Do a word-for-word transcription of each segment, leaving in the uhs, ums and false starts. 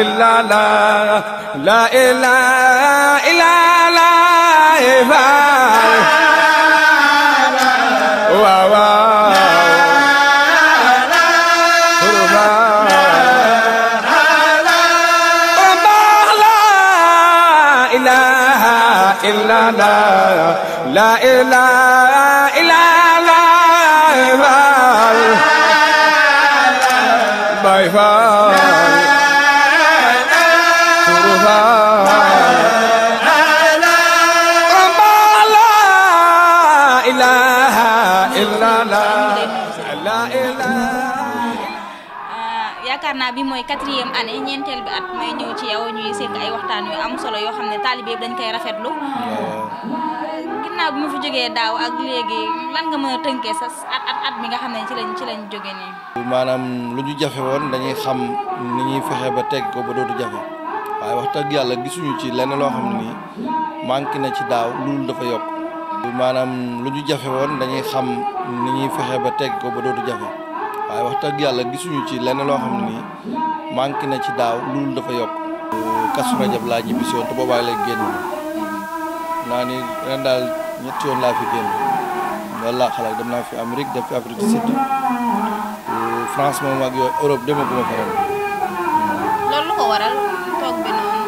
illallah, la ilaha illallah. Wow, wow. Illallah, la ilaha illallah, Baay Faal, Suru Faal, la ilaha illallah, la ilaha. yaakaar naa bi mooy quatrième année ñeenteel bi at may ñëw ci yow ñuy sekk ay waxtaan yu am solo yoo xam ne taalibe yëpp dañ koy rafetlu. ginnaaw bi ma fi jógee daaw ak léegi lan nga mën a tënkee sa at at at mi nga xam ne ci lañ ci lañ jógee nii. maanaam lu ñu jafe woon dañuy xam ni ñuy fexe ba teg ko ba dootu jafe waaye wax dëgg yàlla gisuñu ci lenn loo xam ne nii manqué na ci daaw loolu dafa yokk. maanaam lu ñu jafe woon dañuy xam ni ñuy fexe ba teg ko ba dootu jafe. waaye wax dëgg yàlla gisuñu ci lenn loo xam ne nii manqué na ci daaw loolu dafa yokk. Kazu Rajab laa ñibbi si woon te boobaa lay génn naa ni ren daal ñetti yoon laa fi génn loolu laa xalaat dem naa fi Amérique dem fi Afrique du Sud France moom ak yooyu Europe demaguma fa ren. loolu lu ko waral toog bi noonu.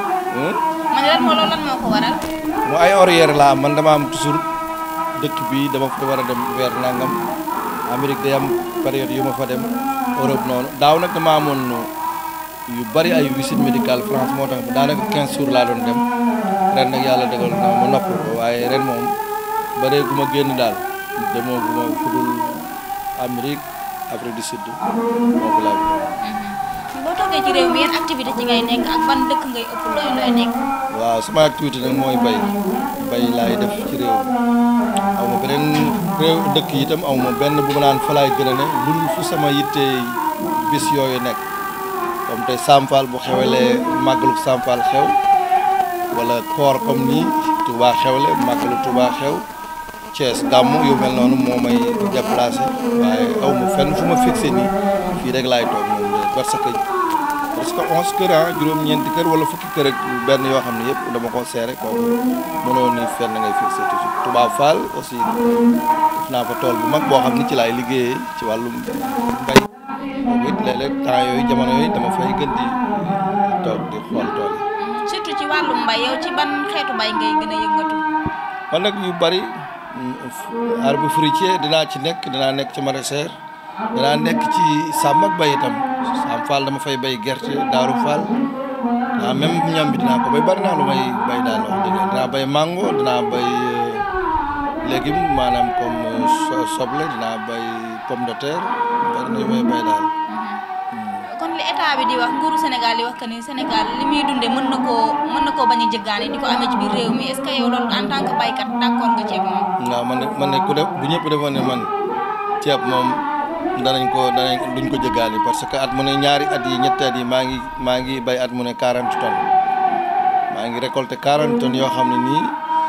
man lan moo loolu lan moo ko waral. mu ay horaire laa man dama am toujours dëkk bi dama fa war a dem weer nangam. Amérique day am période yu ma fa dem Europe noonu daaw nag dama amoon yu bari ay visite médicale France moo tax daanaka quinze jours laa doon dem ren nag yàlla dégal na ma nopp ko waaye ren moom baree gu ma génn daal demoo gu ma fudul Amérique Afrique du Sud moo ko laa boo toogee ci réew mi yan activité ci ngay nekk ak ban dëkk ngay ëpp looy looy nekk. waaw sama activité nag mooy bay bay laay def ci réew mi aw ma beneen réew dëkk yi itam aw ma benn bu ma naan fa laay gën a ne lul fu sama yitte bis yooyu nekk comme tey Sampal bu xewelee màggalu Sampal xew wala koor comme nii Touba xewle màggalu Touba xew Thiès gàmmu yu mel noonu moo may déplacé waaye aw ma fenn fu ma fixé nii fii rek laay toog moom parce que parce que onze kër ah juróom-ñeenti kër wala fukki kër ak benn yoo xam ne yëpp dama ko seere kooku mënoo ni fenn ngay fixé toujours Touba Fall aussi def naa fa tool bu mag boo xam ni ci laay liggéeyee ci wàllum mbay boobu it léeg-léeg temps yooyu jamono yooyu dama fay gën di toog di xool tool yi. surtout ci wàllum mbay yow ci ban xeetu mbay ngay gën a yëngatu. man nag yu bari arbre fruitier dinaa ci nekk dinaa nekk ci maraîchère dinaa nekk ci sàmm ak bay itam Sam Fall dama fay bay gerte Daaru Fall ah même ñam bi dinaa ko bay bari naa lu may bay daal wax dëgg dinaa bay mango dinaa bay légume maanaam comme soble dinaa bay pomme de terre bari na yu may bay daal. kon li état bi di wax nguuru Sénégal di wax que ni Sénégal li muy dundee mën na koo mën na koo bañ a jëggaane di ko amee ci biir réew mi est-ce que yow loolu en tant que baykat d'accord nga ceeb moom. waaw man ne man ne ku def bu ñëpp defoon ne man ceeb moom. danañ ko danañ duñ ko jëggaani parce que at mu ne ñaari at yi ñetti at yi maa ngi maa ngi bay at mu ne quarante tonnes maa ngi récolté quarante tonnes yoo xam ne nii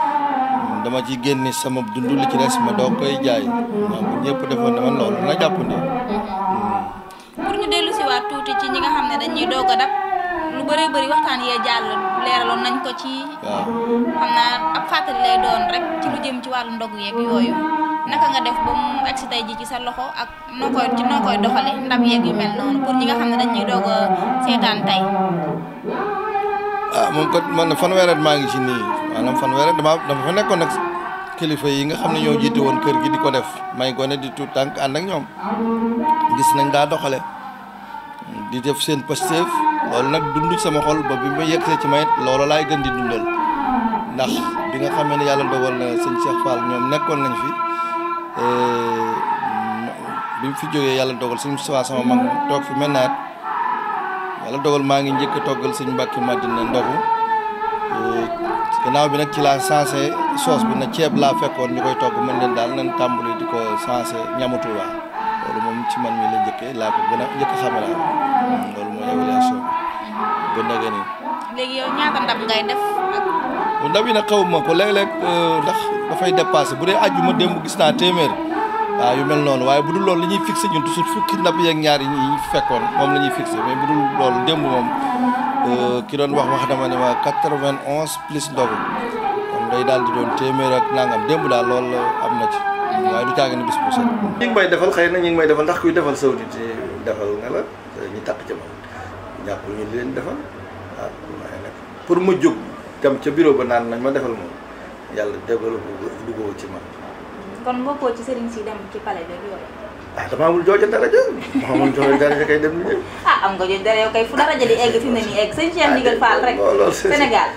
dama ci génne sama dund li ci des ma doog koy jaay bu ñëpp defoon ne man loolu dina jàpp ne. pour ñu dellu si waat tuuti ci ñi nga xam ne dañuy doog a dab lu bëree bëri waxtaan yee jàll leeraloon nañ ko ci. waaw xam naa ab fàttali lay doon rek ci lu jëm ci wàllu ndogu yeeg yooyu. naka nga def ba mu egsi tey ji ci sa loxo ak noo koy ci noo koy doxale ndab yeeg yu mel noonu pour ñi nga xam ne dañuy doog a seetaan tey. ah moom kat man fanweeri at maa ngi ci nii maanaam fanweeri at dama dama fa nekkoon nag kilifa yi nga xam ne ñoo jiite woon kër gi di ko def may gone di tuut tànk ànd ak ñoom gis nañ daa doxale di def seen Pastef loolu nag dund sama xol ba bi ma yegsee ci mayit loolu laay gën di dundal ndax bi nga xam ne yàlla dogal na sëñ Cheikh Fall ñoom nekkoon nañ fi. bi mu fi jógee yàlla dogal suñu suwaa sama mag toog fi mel naat yàlla dogal maa ngi njëkk a toggal suñu Mbàkke Madina ndogu gannaaw bi nag ci laa sensé soos bi na ceeb laa fekkoon ñu koy togg mën leen daal nañ tàmbali di ko sensé ñamu Tuuba loolu moom ci man mi la njëkkee laa ko gën a njëkk a xame laa loolu mooy évaluation bi ba ndege nii. léegi yow ñaata ndab ngay def ak. ndab yi nag xaw ma ko léeg-léeg ndax dafay dépassé bu dee àjjuma démb gis naa téeméer waaw yu mel noonu waaye bu dul loolu li ñuy fixé ñun toujours fukki ndab yeeg ñaar yi ñuy fekkoon moom la ñuy fixé mais bu dul loolu démb moom ki doon wax wax dama ne ma quatre-vingt-onze plus ndogu kon day daal di doon téeméer ak nangam démb daal loolu am na ci waaye du caagi ne bis bu set ñi ngi may defal xëy na ñi ngi may defal ndax kuy defal sawdit defal nga la ñu tàq ca man ñàkkul ñu leen defal waaw waaye nag pour ma jóg dem ca bureau ba naan nañ ma defal moom yàlla développé duggoo ci man kon bokkoo ci sëriñ si dem ci palais beeg yooyu. ah dama amul jooja daraja ma amul jooja daraja kay dem ni ñëw ah am nga jooju dara yow kay fu daraja di egg fi mu ne nii egg sëñ Cheikh Ndigal Fall rek Sénégal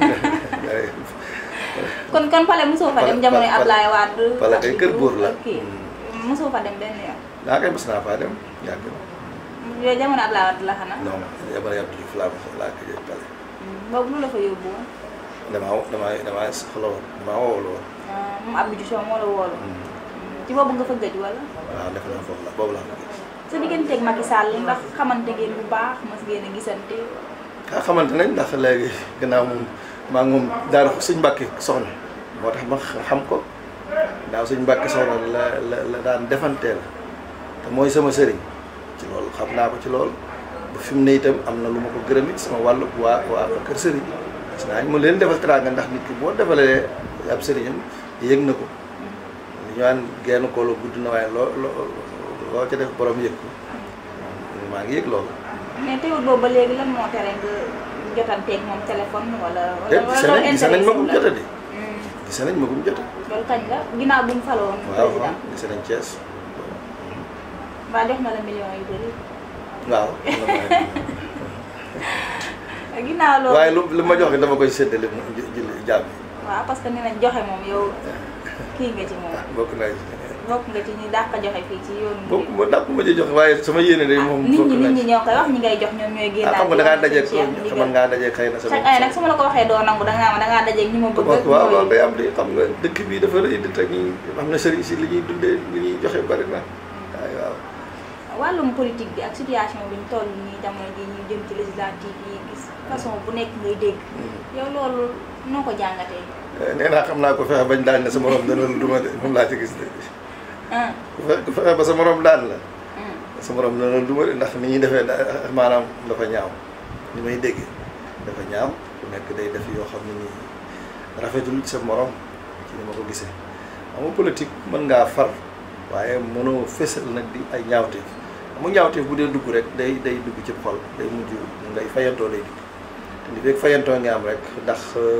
kon kon palais mosoo fa dem jamono Ablaye Wade palais kay kër buur la kii mosoo fa dem benn yoon naa kay mos naa faa dem yàgg na yooyu jamono Ablaye Wade la xanaa non jamono Abdou Diouf laa laa ko jël palais boobu lu la fa yóbbu woon damaa damaa damaa soxla woon damaa woowal woon moom Abdou Diouf moo la woolu ci boobu nga fa gëj wala waaw def naa foofu la boobu laa ko gis sa digganteeg Macky Sall ndax xamante ngeen bu baax mas ngeen a gisante ah xamante nañ ndax léegi gannaaw moom maa ngi moom daara suñ Mbàkke soxna moo tax ma xam ko daaw suñ Mbàkke soxna la la la daan defanteel te mooy sama sëriñ ci loolu xam naa ko ci loolu ba fi mu ne itam am na lu ma ko gërëm it sama wàllu waa waa kër sëriñ gis naa mu leen defal teraanga ndax nit ki boo defalee ab sëriñam yëg na ko li ñu naan genn koolo gudd na waaye loo loo loo ca def borom yëg ko maa ngi yëg loolu. mais teewul boobu ba léegi lan moo tere nga jotanteeg moom téléphone wala. wala wala gis nañ ma gum jota di. gis nañ ma gum jota. loolu kañ la ginnaaw bu mu faloon. waaw waaw gis nañ Thiès. mbaa jox na la millions yu bëri. waaw. ginnaaw loolu waaye lu lu ma jox dama koy séddale mu jël jàmm. waaw parce que nee nañ joxe moom yow kii nga ci moom. bokk naa ci. bokk nga ci ñi dàq joxe fii ci yoonu. bokk ma dàq ma ci joxe waaye sama yéene de moom. nit ñi nit ñi ñoo koy wax ñi ngay jox ñoom ñooy génnaat. xam nga da ngaa dajeeg xam nga ngaa dajeeg xëy na sama. chaque année nag su ma la ko waxee doo nangu da ngaa ma da ngaa dajeeg ñi ma bëgg. waaw loolu day am di xam nga dëkk bi dafa rëy di teg ñi am na sëriñ si li ñuy dundee li ñuy joxe bari na waaw. wàllum politique bi ak situation bi ñu toll nii jamono ji ñu jëm ci législative yi gis façon bu nekk ngay dégg. yow loolu noo ko jàngatee. nee naa xam naa ko fexe bañ daan ne sa morom dana lu duma de moom laa ci gis de. ku fexe ba sa morom daan la. sa morom dana lu duma de ndax ni ñuy defee maanaam dafa ñaaw ni may déggee dafa ñaaw ku nekk day def yoo xam ne nii rafetul ci sa morom ci ni ma ko gisee xam nga politique mën ngaa far waaye mënoo fésal nag di ay ñaawteef mu ñaawteef bu dee dugg rek day day dugg ci xol day mujj ngay fayantoo lay dugg te li fekk fayantoo nga am rek ndax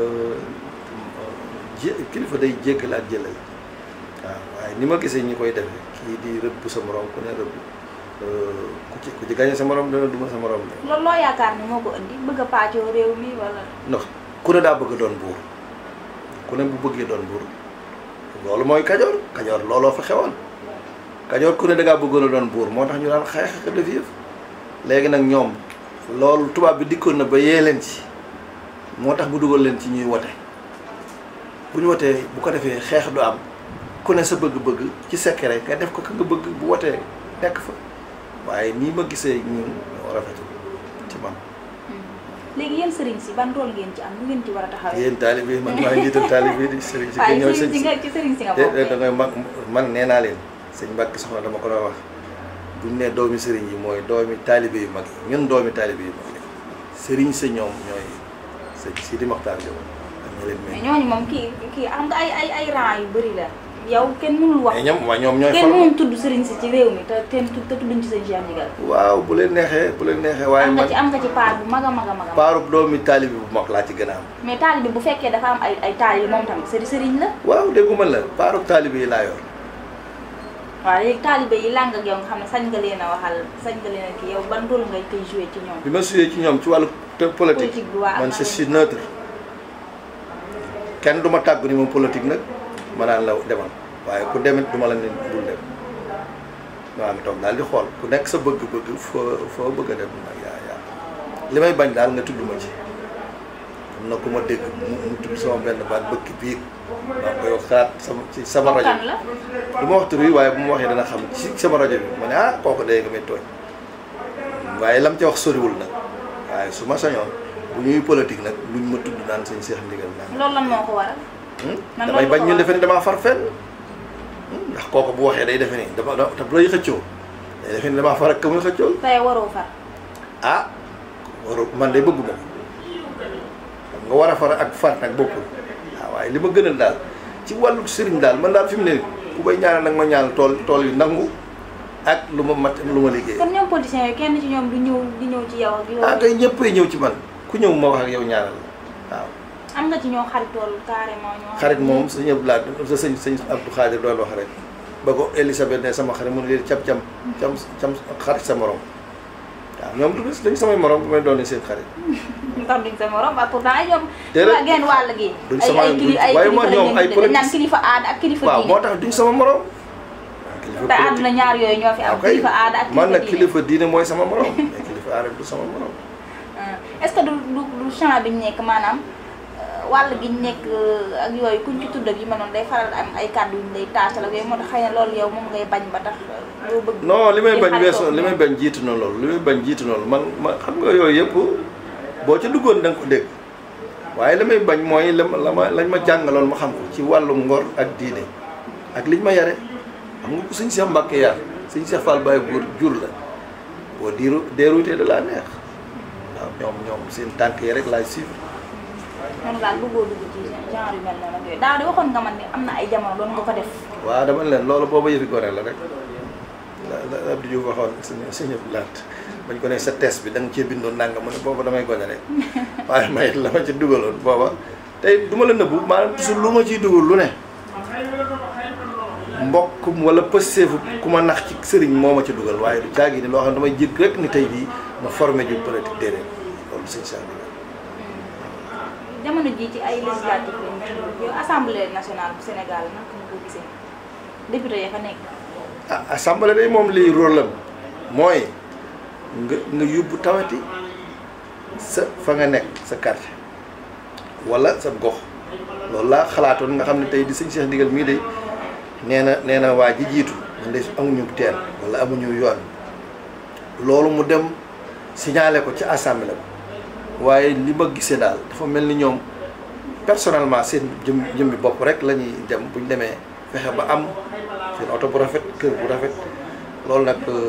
jé kilifa day jéggal ak jëlal waaw waaye ni ma gisee ñi koy defee kii di rëbb sa morom ku ne rëbb ku ci ku ci gañe sa morom dana duma sa morom de. loolu loo yaakaar ni moo ko indi bëgg a paccoo réew mi wala. ndax ku ne daa bëgg doon buur ku ne bu bëggee doon buur loolu mooy kajoor kajoor looloo fa xewoon kajoor ku ne da ngaa bëggoon a doon buur moo tax ñu daan xeex ak def yëf léegi nag ñoom loolu tubaab bi dikkoon na ba yee leen ci moo tax bu dugal leen ci ñuy wote bu ñu wotee bu ko defee xeex du am ku ne sa bëgg-bëgg ci secret nga def ko ka nga bëgg bu wotee nekk fa waaye nii ma gisee ñun ñoo rafetul ci man. léegi yéen sëriñ si ban rôle ngeen ci am lu ngeen ci war a taxawee. yéen taalibe man maa ngi jiital taalibe di sëriñ si. waaye sëriñ si nga ci sëriñ si nga bokk da ngay mag man nee naa leen sëñ Mbàkke soxna dama ko doon wax buñ ne doomi sëriñ yi mooy doomi taalibe yu mag yi ñun doomi taalibe yu mag yi sëriñ sa ñoom ñooy sëñ Sidi Mokhtar Diop ak ñi leen mais ñooñu moom kii kii xam nga ay ay ay rang yu bëri la yow kenn mënul wax. mais ñoom waaw ñoom ñooy. kenn mënul tudd sëriñ si ci réew mi te te te tudduñ ci sëñ Cheikh Ndigal. waaw bu leen neexee bu leen neexee. waaye am man nga ci am nga ci paar bu mag a mag a mag. paarub doomi taalibe bu mag laa ci gën a am. mais taalibe bu fekkee dafa am ay ay taalibe moom tamit sëriñ sëriñ la. waaw dégguma la paarub taalibe yi laa yor. waaw léegi taalibe yi làng ak yow nga xam ne sañ nga leen a waxal sañ nga leen a kii yow ban rôle ngay koy joué ci ñoom. bi ma suyee ci ñoom ci wàllu politique man je suis neutre kenn du ma tàggu ni moom politique nag ma naan la demal waaye ku demit du ma la ne bul dem maa ngi toog daal di xool ku nekk sa bëgg-bëgg foo foo bëgg a dem nag yaa yaa li may bañ daal nga tudd ma ci am na ku ma dégg mu tudd sama benn baat bëkk biir maa koy wax xalaat sama ci sama rajo du ma wax tur yi waaye bu ma waxee dana xam ci sama rajo bi ma ne ah kooku dee nga may tooñ waaye lam ci wax soriwul nag waaye su ma sañoon bu ñuy politique nag luñ ma tudd naan sëñ Cheikh Ndigal naan loolu lan moo ko waral. damay bañ ñu defe ni damaa far fenn ndax kooku bu waxee day defe ni dama te bu lay xëccoo day defe ni damaa far ak ka muy xëccoo. tey waroo far. ah waru man de bëgguma nga war a far ak far nag bokkul waaw waaye li ma gënal daal ci wàllu sëriñ daal man daal fi mu ne ku bay ñaanal nag ma ñaanal tool tool yu nangu ak lu ma mat lu ma liggéey. kon ñoom politiciens yi kenn ci ñoom du ñëw di ñëw ci yow ak yow. ah kay ñëppay ñëw ci man ku ñëw ma wax ak yow ñaanal waaw. am nga ci ñoo xaritool carrément ñoo. xarit moom sëñ Abdou Lahad sa sëñ sëñ Abdou Khadir doon wax rek ba ko Elisabeth ne sama xarit mu ne leen cam cam cam cam xarit sa morom waaw ñoom du dañu samay morom bu may doon seen xarit. ndax duñ sa morom ba pourtant ay ñoom. déedéet genn wàll gi. duñ sama ay ay waaye moo ñoom ay politique naan kilifa aada ak kilifa diine. waaw moo tax duñ sama morom. te àdduna ñaar yooyu ñoo fi am. kilifa aada ak kilifa diine man nag kilifa diine mooy sama morom mais kilifa aada du sama morom. est-ce que du du du champ bi ñu nekk maanaam wàll gi ñu nekk ak yooyu kuñ ci tudd ak yi ma noonu day faral am ay kàddu yu ñu lay taasal ak yooyu moo tax xëy na loolu yow moom ngay bañ ba tax loo bëgg. non li may bañ weesoo li may bañ jiitu na loolu li may bañ jiitu na loolu man ma xam nga yooyu yëpp boo ca duggoon da nga ko dégg waaye li may bañ mooy la ma la ma lañ ma jàngaloon ma xam ko ci wàllum ngor ak diine ak liñ ma yare xam nga ko suñ Cheikh Mbacke yar suñ Cheikh Fall Baye góor jur la boo diiru dérouté de la neex waaw ñoom ñoom seen tànk yi rek laay suivre. noonu daal bëggoo dugg ci genre yu mel noonu ak yooyu daaw de waxoon nga man ne am na ay jamono doon nga ko def. waaw dama leen loolu booba yëfi gore la rek la la Abdou Diouf waxoon suñu suñu laat bañ ko ne sa test bi da nga cee bindoon nanga mu ne booba damay gone rek waaye may la ma ci dugaloon booba tey du ma la nëbbu maanaam toujours lu ma ciy dugal lu ne mbokk wala pësteefu ku ma nax ci sëriñ moo ma ci dugal waaye du caagi ni loo xam ne damay jëkk rek ni tey jii ma formé ju politique déedéet loolu sëñ Cheikh bi jamono jii ci ay législative lañu yow assemblée nationale bu Sénégal nag nga ko gisee député ya fa nekk. ah assemblée day moom lii rôle am mooy nga nga yóbbu tawati sa fa nga nekk sa quartier wala sa gox loolu laa xalaatoon nga xam ne tey di sëñ Cheikh Ndigal mii de nee na nee na waa ji jiitu man de amuñu teen wala amuñu yoon loolu mu dem signalé ko ci assemblée ba waaye li ma gisee daal dafa mel ni ñoom personnellement seen jëm jëmmi bopp rek la ñuy dem bu ñu demee fexe ba am seen oto bu rafet kër bu rafet loolu nag du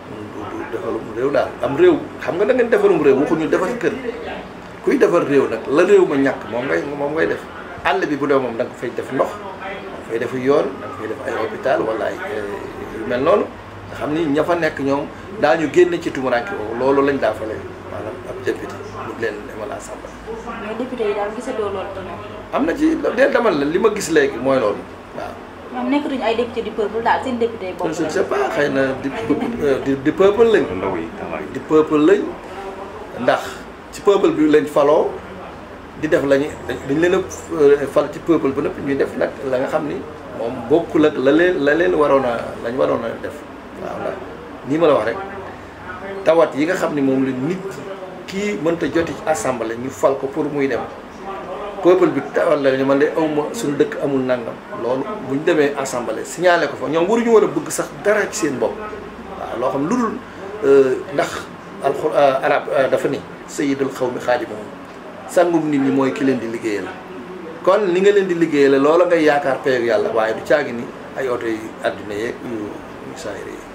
defarum réew daal am réew xam nga da ngeen defarum réew waxuñu defar kër kuy defar réew nag la réew ma ñàkk moom ngay moom ngay def àll bi bu dee moom da nga fay def ndox da nga fay def yoon da nga fay def ay hôpital wala ay yu mel noonu nga xam ni ña fa nekk ñoom daañu génn ci tumuranke woowu loolu lañ daa fale maanaam ab député ñu leen demal assemblée. mais député yi daal gisatoo loolu te moom. am na ci dee demal la li ma gis léegi mooy loolu waaw. ñoom nekkatuñu ay député du peuple daal seen député yi bopp je ne sais pas xëy na di di di peuple lañ. di peuple lañ ndax ci peuple bi lañ faloo di def lañu dañ leen a fal ci peuple ba nëpp ñuy def nag la nga xam ni moom bokkul ak la leen la leen waroon a lañ waroon a def waaw ndax nii ma la wax rek tawat yi nga xam ni moom la nit kii mënta joti ci assemblée ñu fal ko pour muy dem peuple bi tawat la ñu man de awma suñu dëkk amul nangam loolu bu ñu demee assemblée signalé ko fa ñoom waruñu war a bëgg sax dara ci seen bopp waaw loo xam lu dul ndax alxur arab dafa ni sayyidul xawmi xaadimuhum sangum nit ñi mooy ki leen di liggéeyal kon li nga leen di liggéeyal loola ngay yaakaar payoog yàlla waaye du caagi ni ay oto yi àdduna yeeg yu yu saayre yi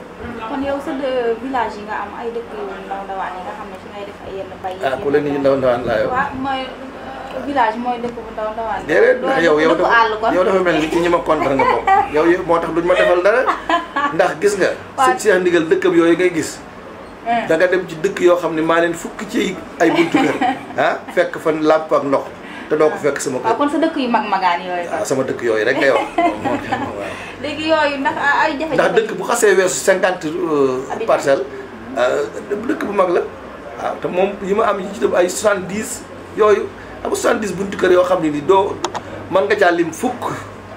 kon yow sa village yi nga am ay dëkk yu ndaw ndawaan yi nga xam ne fi ngay def ay yenn bay yi. ah ku leen ni ndaw ndawaan laa yow. waaw mooy village mooy dëkk bu ndaw ndawaan. déedéet ndax yow yow dafa yow dafa mel ni ci ñi ma contre nga bokk yow moo tax duñ ma defal dara ndax gis nga. waaw sëñ Cheikh Ndigal dëkkam yooyu ngay gis. da nga dem ci dëkk yoo xam ne maa leen fukk ci ay buntu kër ah fekk fan làmp ak ndox te doo ko fekk sama kër. waaw kon sa dëkk yu mag magaan yooyu. waaw sama dëkk yooyu rek ngay wax moom waaw. léegi yooyu ndax ay jafe-jafe. ndax dëkk bu xasee weesu cinquante parcelles dëkk bu mag la waaw te moom yi ma am yi ci dem ay soixante dix yooyu am soixante dix buntu kër yoo xam ne ni doo mën nga caa lim fukk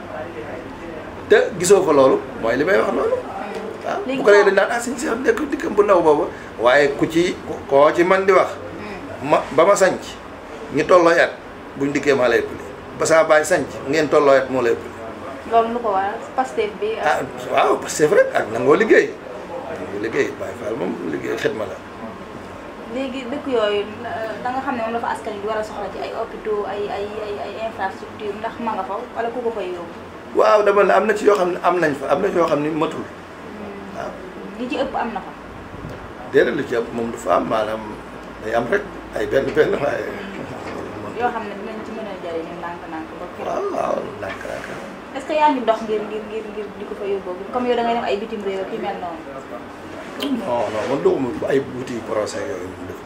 te gisoo fa loolu mooy li may wax noonu. waaw bu ko defee dañ naan ah suñu seex nekk dikkam bu ndaw booba waaye ku ci koo ci man di wax ma ba ma sanc ñi tolloo at buñ dikkee maa lay ëppale ba saa bàyyi sanc ngeen tolloo at moo lay ëppale. loolu lu ko waral Pastef bi. ah waaw Pastef rek ak nangoo liggéey nangoo liggéey Baye Fall moom liggéey xidma la. léegi dëkk yooyu da nga xam ne moom dafa askan wi war a soxla ci ay hôpitaux ay ay ay ay infrastructure ndax ma nga fa wala ku ko fay yóbbu. waaw dama ne am na ci yoo xam ne am nañ fa am na ci yoo xam ne matul. waaw li ci ëpp am na fa. déedéet li ci ëpp moom du fa am maanaam day am rek ay benn benn waaye. yoo xam ne dinañ ci mën a jëriñu ndànk-ndànk ba kii. waaw waaw ndànk-ndànk. est-ce que yaa ngi dox ngir ngir ngir ngir di ko fa yóbboo comme yow da ngay dem ay bitim réew ki mel noonu. non non man doxuma ay wuti procès yooyu mu def.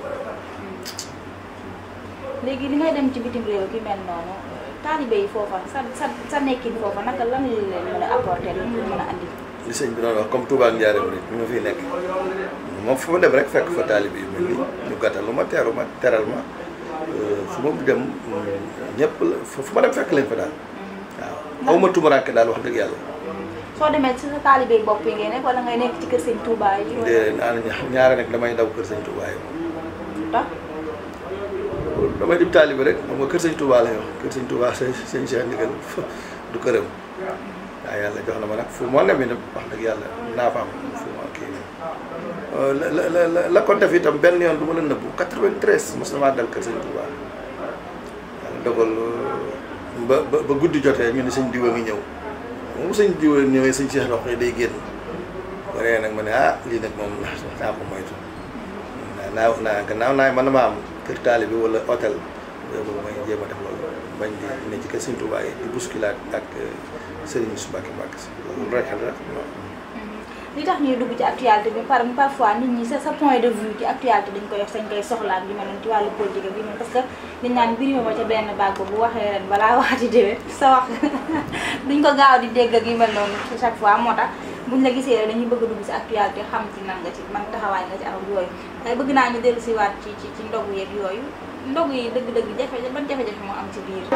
léegi li ngay dem ci bitim réew ki mel noonu taalibe yi foofa sa sa sa nekkin foofa naka lan la leen mën a apporter lan la mën a andi. li sëñ bi doon wax comme Touba ak Njaaréem rek ñu ma fiy nekk moom fu ma dem rek fekk fa taalibe yu mel ni ñu gàttal lu ma teeru ma teral ma fu ma dem ñëpp la fu ma dem fekk leen fa daal waaw aw ma tumuraanke daal wax dëgg yàlla. soo demee ci sa taalibe bopp yi ngay nekk wala ngay nekk ci kër sëñ Touba yi. déedéet naa ñaare nag damay daw kër sëñ Touba yi moom. tax damay di taalibe rek xam nga kër sëñ Touba la wax kër sëñ Touba sëñ sëñ Cheikh Ndigal du këram. waaw yàlla jox na ma nag fu moo ne mi nag wax dëgg yàlla naa fa am fu ma kii la la la la ko def itam benn yoon du ma la nëbbu quatre-vingt-treize mos na maa dal kër sëñ Touba yàlla dogal ba ba ba guddi jotee ñu ne sëñ diwa ngi ñëw moom sëñ diwa ñëwee sëñ Cheikh wax day génn waree nag ma ne ah lii nag moom naa ko moytu naa naa gannaaw naa man maa am kër taali bi wala hôtel boobu may jéem a def loolu bañ di ne ci kër sëñ Touba yi di bousculade ak Serigne Moussa Mbacké Mbacké loolu rek la. li tax ñuy dugg ci actualité bi par parfois nit ñi sa sa point de vue ci actualité dañ koy wax sañ koy soxla ak li mel noonu ci wàllu politique bi parce que dañ naan mbir ma ca benn bàgg bu waxee ren balaa waxati déwén sa wax duñ ko gaaw di dégg ak yu mel noonu chaque fois moo tax buñ la gisee rek dañuy bëgg a dugg ci actualité xam ci nan nga ci man taxawaay nga ci am yooyu waaye bëgg naa ñu dellu si waat ci ci ci ndogu yeeg yooyu ndogu yi dëgg-dëgg jafe-jafe ban jafe-jafe moo am ci biir.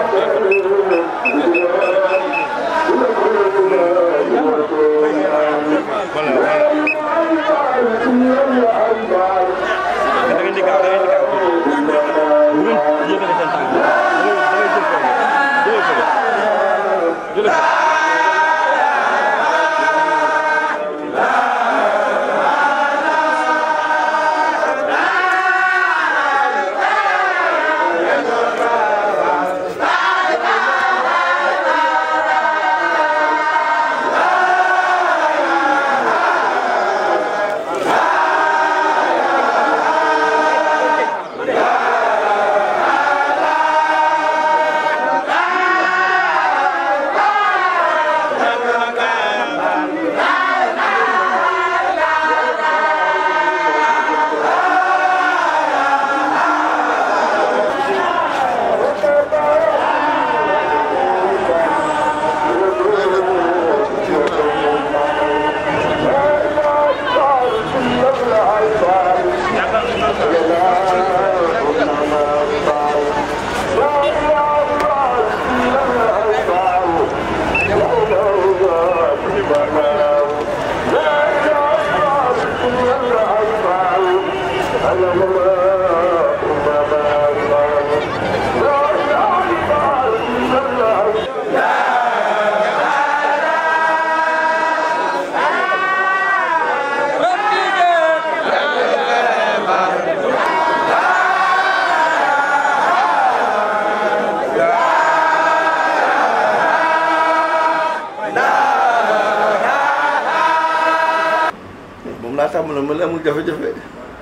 tàmbaloon ma la amul jafe-jafe.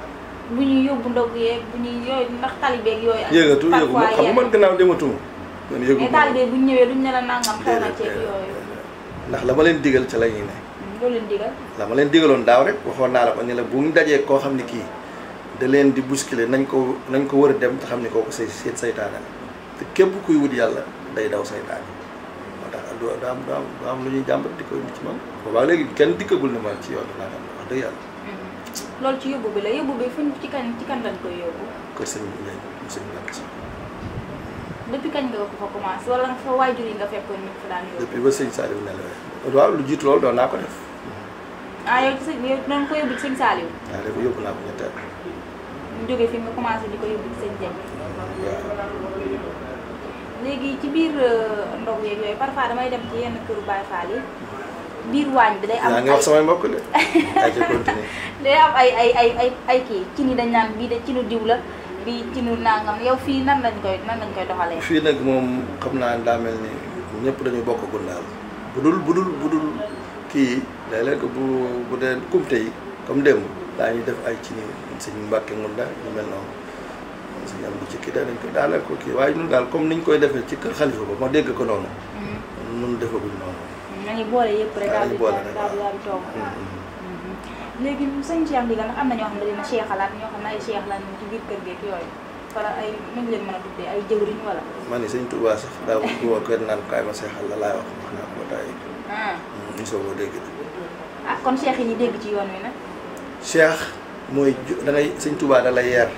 bu ñuy yóbbu ndog yeeg bu ñuy yooyu ndax talibeeg yooyu. yëgatu yëgu ma xam nga man gannaaw dematuma. man yëgu mais talibe bu ñu ñëwee duñ ne la nangam xew na ceeb yooyu. ndax la ma leen digal ca la ñuy ne. loolu leen digal. la ma leen digaloon daaw rek waxoon naa la ko ni la bu ñu dajee koo xam ne kii da leen di bousculer nañ ko nañ ko war a dem te xam ne kooku say seet saytaane la te képp kuy wut yàlla day daw saytaane moo tax du am du am du am lu ñuy jàmbat di ko indi ci man boobaa léegi kenn dikkagul ne man ci yoon bi naa xam wax dëgg yàlla. loolu ci yóbbu bi la yóbbu bi fuñ ci kan ci kan lañ koy yóbbu. kër sëñ bi Ndiaye sëñ bi Mbacke sax. depuis kañ nga ko fa commencé wala nga fa waajur yi nga fekkoon ñu fa daan yóbbu. depuis ba sëñ Saliou nelawee waaw lu jiitu loolu doon naa ko def. ah yow ci sëñ yow doon ko yóbbu ci sëñ Saliou. waaw dafa yóbbu naa ko ñetteel. ñu jógee fi nga commencé di ko yóbbu ci sëñ Dieng. waaw. léegi ci biir ndog yeeg yooyu parfois damay dem ci yenn këru Baye Fall yi biir waañ bi day am. yaa ngi wax samay mbokk de. ay ca continué. day am ay ay ay ay ay kii ci ni dañ naan bii de ci nu diw la bii ci nu nangam yow fii nan lañ koy nan lañ koy doxalee. fii nag moom xam naa daa mel ni ñëpp dañu bokk gundaal bu dul bu dul bu dul kii léeg-léeg bu bu dee kumte yi comme démb daañu def ay ci sëñ Mbàkke Ngunda ñu mel noonu sëñ am bu ci kii dañ ko daanaka ko kii waaye ñun daal comme niñ koy defee ci kër xalifa ba ma dégg ko noonu nun defaguñ noonu nañu boole yëpp rek daal di boole rek daal di daal di toog léegi sëñ Cheikh Ndigal ndax am na ñoo xam ne dina seexalaat ñoo xam ne ay seex lañ ci biir kër geek yooyu wala ay nu ñu leen mën a tuddee ay jëwriñ wala man ni sëñ Touba sax daa ko woo kër naan kaay ma seexal la laay wax wax naa ko tay ñu soo ko dégg ah kon seex yi ñu dégg ci yoon wi nag cheikh mooy da ngay sëñ Touba da lay yar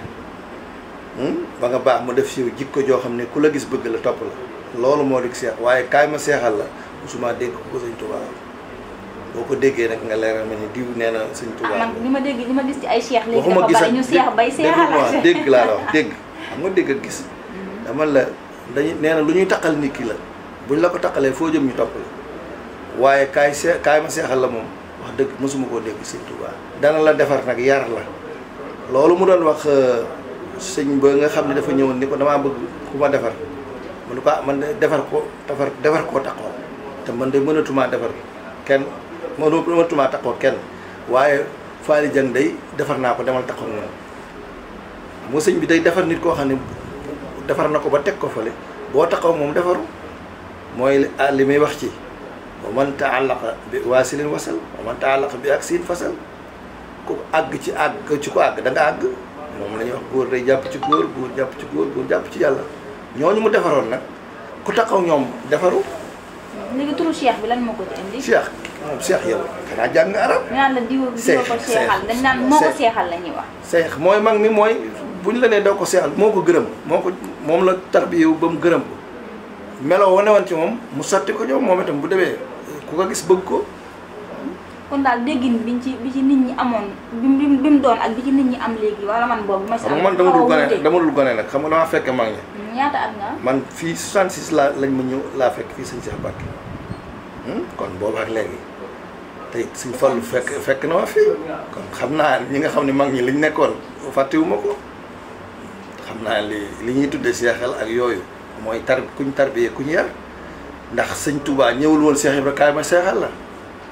ba nga baax mu def si jikko joo xam ne ku la gis bëgg la topp la loolu moo di seex waaye kaay ma seexal la musuma dégg ko sëñ Touba boo ko déggee nag nga leeral ma ni diw nee na sëñ Touba man li ma dégg li ma gis ci ay seex léegi waxuma dafa bari ñu seex bay seexal dégg laa la wax dégg xam nga dégg ak gis dama la dañuy nee na lu ñuy taqal nit ki la buñ la ko taqalee foo jëm ñu topp la waaye kaay see kaay ma seexal la moom wax dëgg mosuma koo dégg sëñ Touba dana la defar nag yar la loolu mu doon wax sëñ ba nga xam ne dafa ñëwoon ni ko damaa bëgg ku ma defar mu ne ko man de defar ko defar defar koo taxoo te man de mënatumaa defar kenn mënatumaa taxoo kenn waaye Faly Dieng day defar naa ko demal taxaw moom moo sëñ bi day defar nit koo xam ne defar na ko ba teg ko fële boo taxaw moom defaru mooy li muy wax ci wa man taallaqa bi waasilin wasal wa man taallaqa bi ak siin fasal ku àgg ci àgg ci ko àgg da nga àgg moom la ñuy wax góor day jàpp ci góor góor jàpp ci góor góor jàpp ci yàlla ñooñu mu defaroon nag ku taxaw ñoom defaru léegi turu cheikh bi lan moo ko ci indi cheikh moom cheikh yow xanaa jàng arab ñu naan la diw diw ko seexal dañ naan moo ko seexal la ñuy wax seex mooy mag mi mooy bu ñu la nee doo ko seexal moo ko gërëm moo ko moom la tarbiyewu ba mu gërëm ko meloo wane woon ci moom mu sotti ko ñoom moom itam bu demee ku ko gis bëgg ko kon daal déggin biñ ci bi ci nit ñi amoon bi mu bi mu doon ak bi ci nit ñi am léegi wala man boobu ma xam nga man dama dul gone dama dul gone nag xam nga dama fekk mag ñi ñaata at nga man fii soixante-six la lañ ma ñëw laa fekk fii sëñ Cheikh Mbacke kon boobu ak léegi tey suñ Fallu fekk fekk na ma fii kon xam naa ñi nga xam ne mag ñi liñ nekkoon fàttewuma ko xam naa li li ñuy tuddee seexal ak yooyu mooy tar kuñ tarbiyee kuñ yar ndax sëñ Touba ñëwul woon Cheikh Ibra kaay ma seexal la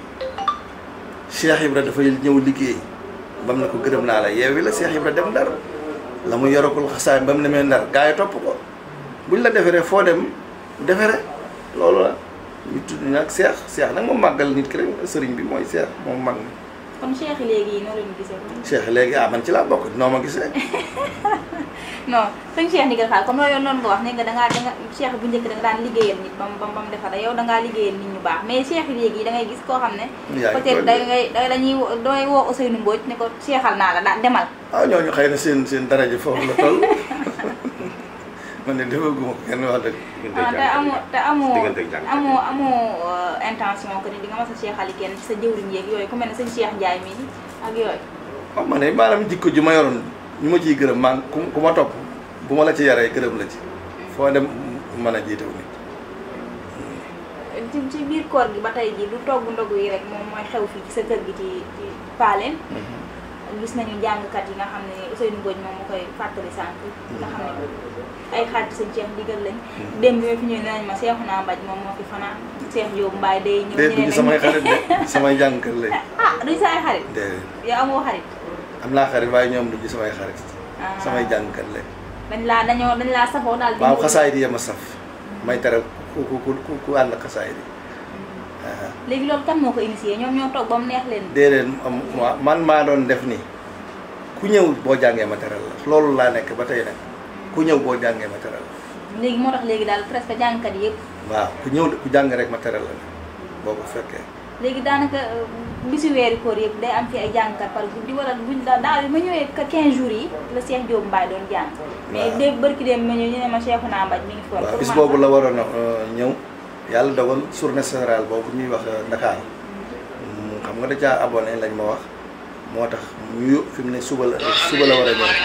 Cheikh Ibra dafay ñëw liggéey ba mu ne ko gërëm naa la yeewi la Cheikh Ibra dem Ndar la mu yoragul xasaay ba mu demee Ndar gaa yi topp ko buñ la deferee foo dem defere loolu la ñu tudd nag Cheikh Cheikh nag moom màggal nit ki rek sëriñ bi mooy Cheikh moom mag mi kon Cheikh léegi yi noo leen gisee Cheikh léegi ah man ci laa bokk noo ma gisee non sëñ Cheikh Ndigal Fall comme loolu noonu nga wax ne nga dangaa danga Cheikh bu njëkk da nga daan liggéeyal nit bam bam bam defar yow dangaa liggéeyal nit ñu baax mais Cheikh léegi da ngay gis koo xam ne peut-être da ngay da dañuy dooy woo Ousseynou Mbodj ne ko seexal naa la daan demal ah ñooñu xëy na seen seen daraja foofu la toll man ne defaguma ko kenn wax dëgg ah te amoo te amoo amoo amoo intention que ni di nga mas a seexali kenn ci sa jëwriñ yeeg yooyu ku mel ne sëñ Cheikh Ndiaye mii ak yooyu waaw man ne maanaam jikko ji ma yoroon ñu ma ciy gërëm maa ku ku ma topp bu ma la ci yaree gërëm la ci foo dem mën a jiitewu nit ci ci biir koor gi ba tey ji du togg ndogu yi rek moom mooy xew fii ci sa kër gi ci ci Paaleen gis nañu jàngkat yi nga xam ne Ousseynou Mbodj moom mu koy fàttali sànq nga xam ne ay xarit sëñ Cheikh Ndigal lañ démb bi fi ñëw ne nañ ma Cheikhouna Mbaj moom moo fi fanaan Cheikh Diop Mbaye day ñëw déet duñu samay xarit de samay jàngkat lañ ah duñ sa ay xarit déedéet yow amoo xarit am naa xarit waaye ñoom duñu samay xarit samay jàngkat lañ dañ laa dañoo dañ laa safoo daal waaw xasaay di yema saf may tere ku ku ku ku ànd xasaay di léegi loolu kan moo ko initié ñoom ñoo toog ba mu neex leen déedéet man maa doon def ni ku ñëw boo jàngee matériel la loolu laa nekk ba tey nag ku ñëw boo jàngee matériel la léegi moo tax léegi daal presque jàngkat yëpp waaw ku ñëw ku jàng rek matériel la boo ko fekkee léegi daanaka bisu weeri koor yëpp day am fi ay jàngkat par guddi wala buñ daal ma ñëwee que quinze jours yi la Cheikh Diop Mbaye doon jàng mais dé bërki dem ma ñëw ñu ne ma Cheikhouna Mbaj mi ngi fi waaw bis boobu la waroon a ñëw yàlla dogal journée générale boobu ñuy wax Dakar xam nga da caa abonné lañ ma wax moo tax ñu fi mu ne suba la suba la war a ñëw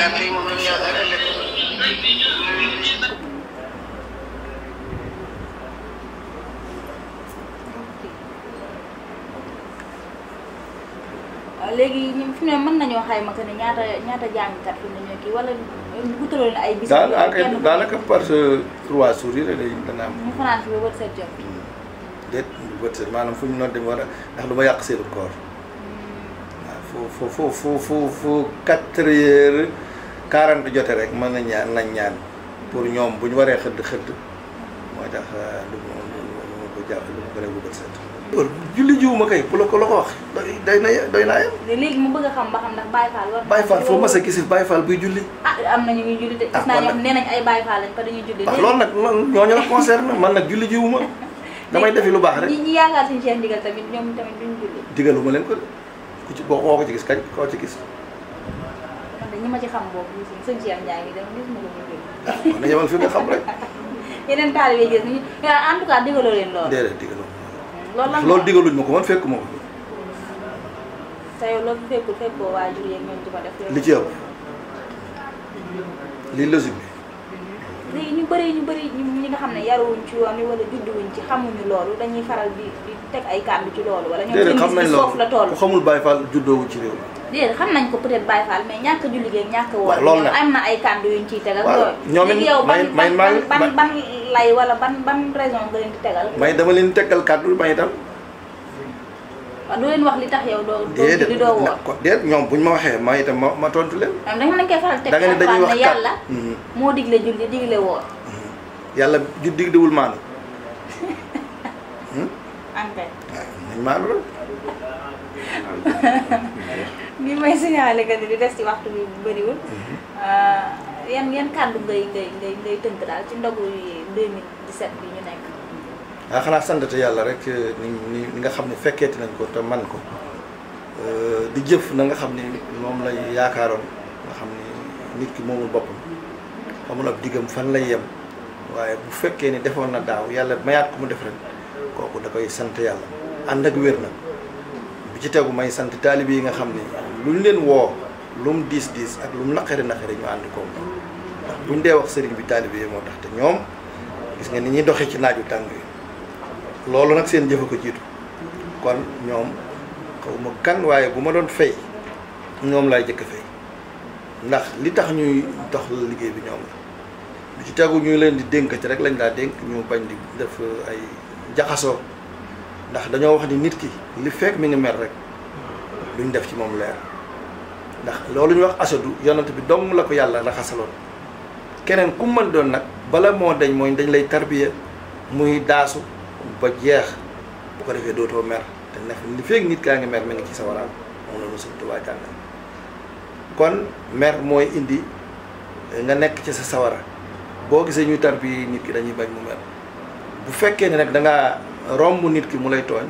léegi ñun fi mu ne mën nañoo xayma que ne ñaata ñaata jàngkat fi mu ne ñoo kii wala bu tëroon ay bis daanaka par trois jours yi rek dana am ñu fanaan fi ba bët set jot déet bët set maanaam fu ñu noon dem war a ndax du ma yàq seenu koor waaw fu fu fu fu fu fu quatre heures quarante jote rek mën na ñaan nañ ñaan pour ñoom bu ñu waree xëdd xëdd mooy tax lu ma lu ma ko jàpp lu ma ko bu bët set. loolu julli jiwuma kay bu la ko la ko wax doy na doy naa yem. léegi mu bëgg a xam ba xam ndax Baye Fall war Baye Fall foo mas a gis Baye Fall buy julli. ah am na ñu ngi julli de. ah gis naa ñoo xam nee nañ ay Baye Fall lañ fa dañuy julli. waaw loolu nag ñooñu la concerne man nag julli jiwuma damay defi lu baax rek. ñi ñi yaakaar suñu Cheikh Ndigal tamit ñoom tamit duñ julli. digaluma leen ko ku ci boo koo ko ci gis kañ koo ci gis. man de ñi ma ci xam boobu gis nga sëñ Cheikh Ndiaye gi dem gis ma ko muy julli. ah man na yemal fi nga xam rek. yeneen taalibe yi gis nañu en tout cas digaloo leen loolu. déedéet digaloo loolu la loolu digaluñ ma ko man fekkuma ko. te yow loolu fekkul fekkoo waajur yeeg ñoom ci ko def. li ci ëpp li logique bi. léegi ñu bëri ñu bëri ñi nga xam ne yaruwuñ ci yoon wi wala judduwuñ ci xamuñu loolu dañuy faral di di teg ay kàddu ci loolu. wala ñoom seen gis-gis foofu la toll. ku xamul Baye Fall juddoowu ci réew mi. déedéet xam nañ ko peut-être Baye Fall mais ñàkk a julli geeg ñàkk a woor. loolu nag am na ay kàddu yuñ ciy tegal. waaw ñoom it yow ban may may ban ban lay wala ban ban raison nga leen di tegal. may dama leen tegal kàddu may itam. waaw doo leen wax li tax yow doo doo julli doo woor. déedéet ñoom buñ ma waxee ma itam ma ma tontu leen. da nga nañ koy faral teg da nga ne dañuy wax ne yàlla moo digle julli digle woor. yàlla ju digdewul maanu. ankay waaw nañ maanu rek. bi may signalé que ni di des ci waxtu bi bëriwul. yan yan kàddu ngay ngay ngay ngay tënk daal ci ndogu yi deux mille dix-sept bi ñu nekk. ah xanaa santate yàlla rek ni ni ni nga xam ne fekkeeti nañ ko te man ko di jëf na nga xam ni moom lay yaakaaroon nga xam ni nit ki moomul boppam xamul ab diggam fan lay yem waaye bu fekkee ni defoon na daaw yàlla mayaat ko mu def ren kooku da koy sant yàlla ànd ak wér na bi ci tegu may sant taalibe yi nga xam ni luñ leen woo lu mu diis diis ak lu mu naqari naqari ñu ànd ko ndax buñ dee wax sëriñ bi taalibe yi moo tax te ñoom gis nga ni ñuy doxee ci naaju tàng yi loolu nag seen jëfa ko jiitu kon ñoom xaw ma kan waaye bu ma doon fay ñoom laay jëkk fay ndax li tax ñuy dox la liggéey bi ñoom la lu ci tegu ñu leen di dénk ci rek lañ daa dénk ñu bañ di def ay jaxasoo ndax dañoo wax ni nit ki li fekk mi ngi mer rek duñ def ci moom leer ndax loolu ñu wax asadu yonent bi dong la ko yàlla raxasaloon keneen ku mën doon nag bala moo dañ mooy dañ lay tarbiya muy daasu ba jeex bu ko defee dootoo mer te ndax li fekk nit kaa ngi mer mi ngi ci sa waraan moom la nu Sëñ Tuubaa jàngal kon mer mooy indi nga nekk ci sa sawara boo gisee ñuy tarbi nit ki dañuy bañ mu mer bu fekkee ne nag da ngaa romb nit ki mu lay tooñ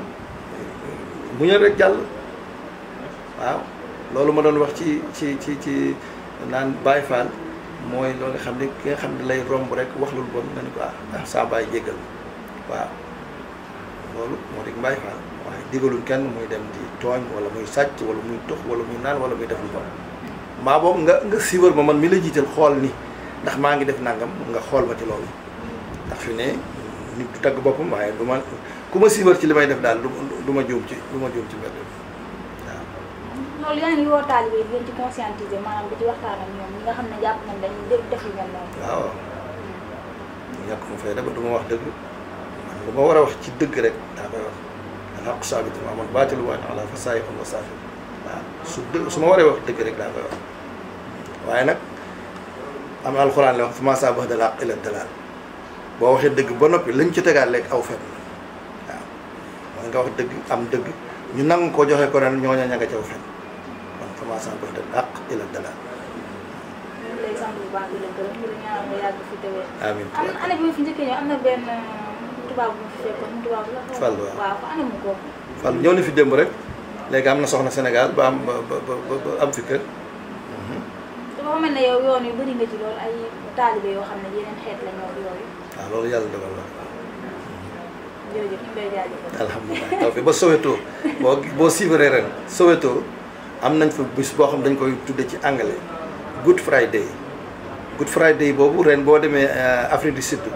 mu ñëw rek jàll waaw loolu ma doon wax ci ci ci ci naan Baye Fall mooy loolu nga xam ne ki nga xam ne lay romb rek wax lu bon nga ni ko ah saa baay jéggal waaw loolu moo di Baye Fall waaye digaluñ kenn muy dem di tooñ wala muy sàcc wala muy tox wala muy naan wala muy def lu bon maa boobu nga nga siiwar ma man mi la jiital xool ni ndax maa ngi def nangam nga xool ma ci loolu ndax fi ne nit du tagg boppam waaye du ma ku ma siiwar ci li may def daal du ma juum ci du ma juum ci mbir waaw. loolu yaa ngi woo taalibe yi di leen ci conscientiser maanaam di ci waxtaan ak ñoom ñi nga xam ne jàpp nañ dañuy def def yu mel noonu. waaw ñàkk ma fay daba du ma wax dëgg man lu ma war a wax ci dëgg rek daa koy wax alxaqu saabitun wa mal baatilu ala fa saayiqun wa saafir waaw su dëgg su ma waree wax dëgg rek daa koy wax waaye nag am na alxuraan la wax fa maa saabaha dal haqq illa dalaal boo waxee dëgg ba noppi lañ ci tegaat léegi aw fen la waaw mooy nga wax dëgg am dëgg ñu nangu ko joxe ko ren ñooña ña nga caw fen kon fa maa saabaha dal haqq illa dalaal. ñu ngi lay sant bu baax di la gërëm di la ñaanal nga yàgg fi tewee. amiin am na année bi ma fi njëkkee ñëw am na benn tubaab bu ma fi fekkoon tubaab la. Fall waaw waaw fa année mu ko. Fall ñëw na fi démb rek léegi am na soxna Sénégal ba am ba ba ba am fi kër. dafa mel ne yow yoon yu bëri nga ci loolu ay taalibe yoo xam ne yeneen xeet la ñoo yooyu. waaw loolu yàlla dogal la. jërëjëf ñu ngi lay jaajëfal. alhamdulilah taw fi ba Soweto boo boo siibaree ren Soweto am nañ fa bis boo xam dañ koy tudde ci anglais Good Friday Good Friday boobu ren boo demee Afrique du Sud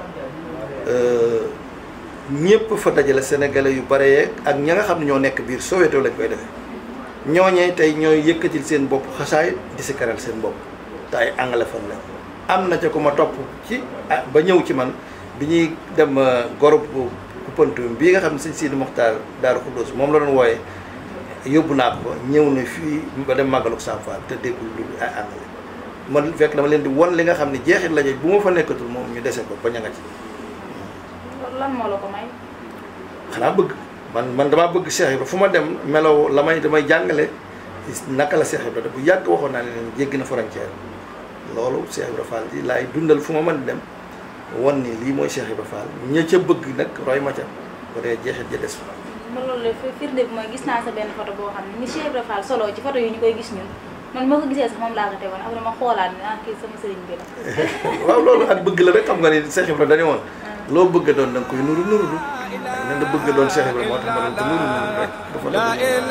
ñëpp fa dajale sénégalais yu bare yeeg ak ña nga xam ne ñoo nekk biir Soweto lañ koy defee ñooñee tey ñooy yëkkatil seen bopp xasaay di si karal seen bopp te ay anglais fan lañ am na ca ku ma topp ci ba ñëw ci man bi ñuy dem gorob Koupantoum bii nga xam ne sëñ Sidi Mokhtar Daaru Xuddoos moom la doon wooyee yóbbu naa ko ñëw na fii ba dem màggalu Sam Fall te déggul lu ay àndale man fekk dama leen di won li nga xam ne jeexit la bu ma fa nekkatul moom ñu dese ko ba ña nga ci. loolu lan moo la ko may. xanaa bëgg man man damaa bëgg Cheikh Ibra fu ma dem melaw la may damay jàngale naka la Cheikh Ibra bu yàgg waxoon naa ne leen jéggi na frontière loolu Cheikh Ibra Fall ji laay dundal fu ma mën di dem won ni lii mooy Cheikh Ibra Fall ña ca bëgg nag roy ma ca ba dee jeexit ja des fa. ba loolu la firnde bi mooy gis naa sa benn photo boo xam ne ni Cheikh Ibra Fall solo ci photo yi ñu koy gis ñun man moo ko gisee sax moom laa ko tegoon après ma xoolaat ne ah kii sama sëriñ bi la. waaw loolu ak bëgg la rek xam nga ni Cheikh Ibra dañu woon. loo bëgg a doon da nga koy nuru nuru du. nee na bëgg a doon Cheikh Ibra moo tax ma doon ko nuru nuru rek. dafa la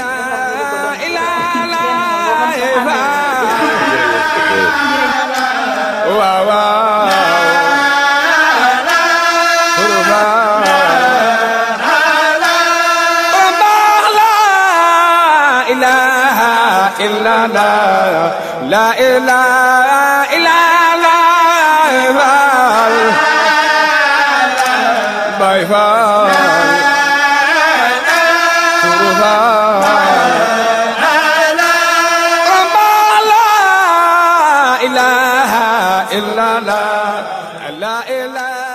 waaw waaw. إلا لا لا إله إلا الله باي فال لا إله إلا الله لا إله